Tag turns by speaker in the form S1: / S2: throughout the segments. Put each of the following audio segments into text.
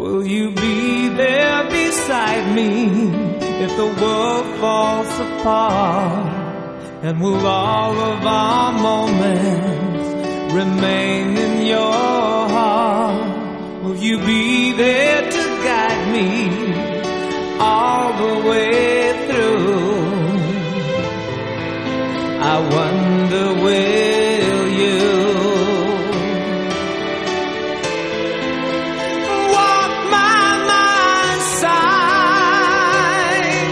S1: Will you be there beside me if the world falls apart? And will all of our moments remain in your heart? Will you be there to guide me all the way through? I wonder, will you walk by my side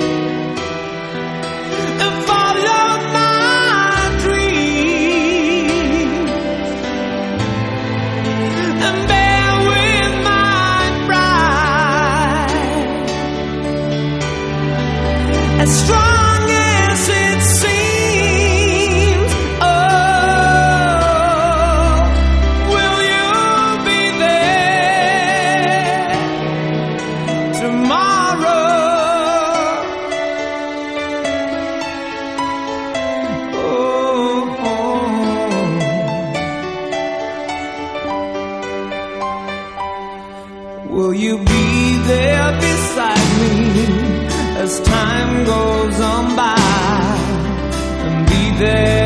S1: and follow my dreams and bear with my pride, as strong as it seems? Oh, will you be there tomorrow? Will you be there beside me as time goes on by, and be there